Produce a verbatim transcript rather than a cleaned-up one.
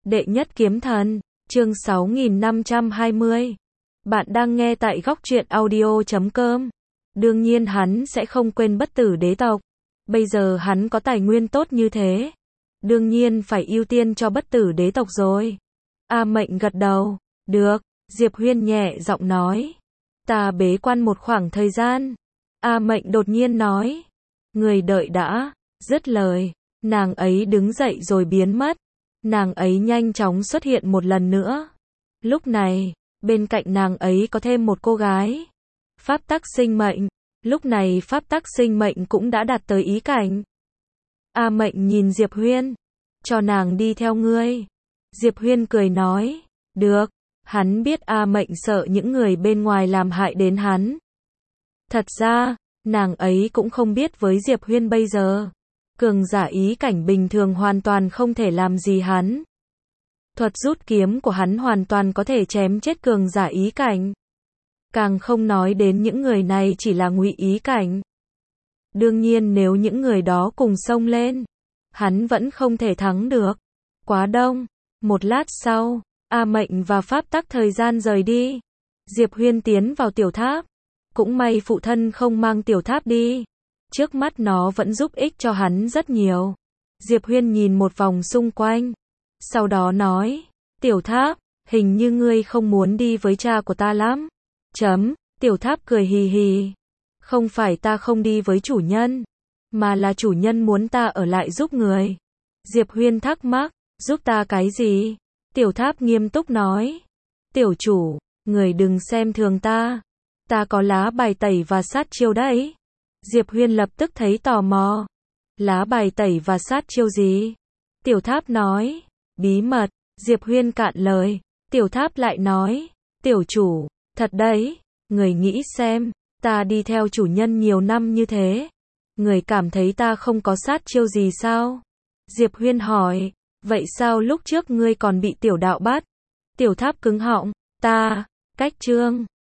Đệ nhất kiếm thần, chương sáu nghìn năm trăm hai mươi. Bạn đang nghe tại góc truyện audio chấm com. Đương nhiên hắn sẽ không quên bất tử đế tộc. Bây giờ hắn có tài nguyên tốt như thế. Đương nhiên phải ưu tiên cho bất tử đế tộc rồi. A Mệnh gật đầu. Được, Diệp Huyên nhẹ giọng nói. Ta bế quan một khoảng thời gian. A Mệnh đột nhiên nói. Người đợi đã. Dứt lời, nàng ấy đứng dậy rồi biến mất. Nàng ấy nhanh chóng xuất hiện một lần nữa. Lúc này, bên cạnh nàng ấy có thêm một cô gái. Pháp tắc sinh mệnh. Lúc này pháp tắc sinh mệnh cũng đã đạt tới ý cảnh. A Mệnh nhìn Diệp Huyên. Cho nàng đi theo ngươi. Diệp Huyên cười nói. Được. Hắn biết A Mệnh sợ những người bên ngoài làm hại đến hắn. Thật ra, nàng ấy cũng không biết với Diệp Huyên bây giờ. Cường giả ý cảnh bình thường hoàn toàn không thể làm gì hắn. Thuật rút kiếm của hắn hoàn toàn có thể chém chết cường giả ý cảnh. Càng không nói đến những người này chỉ là ngụy ý cảnh. Đương nhiên nếu những người đó cùng xông lên, hắn vẫn không thể thắng được. Quá đông. Một lát sau, A Mệnh và pháp tắc thời gian rời đi. Diệp Huyên tiến vào tiểu tháp. Cũng may phụ thân không mang tiểu tháp đi. Trước mắt nó vẫn giúp ích cho hắn rất nhiều. Diệp Huyên nhìn một vòng xung quanh. Sau đó nói. Tiểu tháp, hình như ngươi không muốn đi với cha của ta lắm. Chấm, tiểu tháp cười hì hì. Không phải ta không đi với chủ nhân. Mà là chủ nhân muốn ta ở lại giúp người. Diệp Huyên thắc mắc. Giúp ta cái gì? Tiểu tháp nghiêm túc nói. Tiểu chủ, người đừng xem thường ta. Ta có lá bài tẩy và sát chiêu đấy. Diệp Huyên lập tức thấy tò mò. Lá bài tẩy và sát chiêu gì? Tiểu tháp nói. Bí mật. Diệp Huyên cạn lời. Tiểu tháp lại nói. Tiểu chủ, thật đấy. Người nghĩ xem, ta đi theo chủ nhân nhiều năm như thế. Người cảm thấy ta không có sát chiêu gì sao? Diệp Huyên hỏi. Vậy sao lúc trước ngươi còn bị tiểu đạo bắt? Tiểu tháp cứng họng. Ta, cách chương.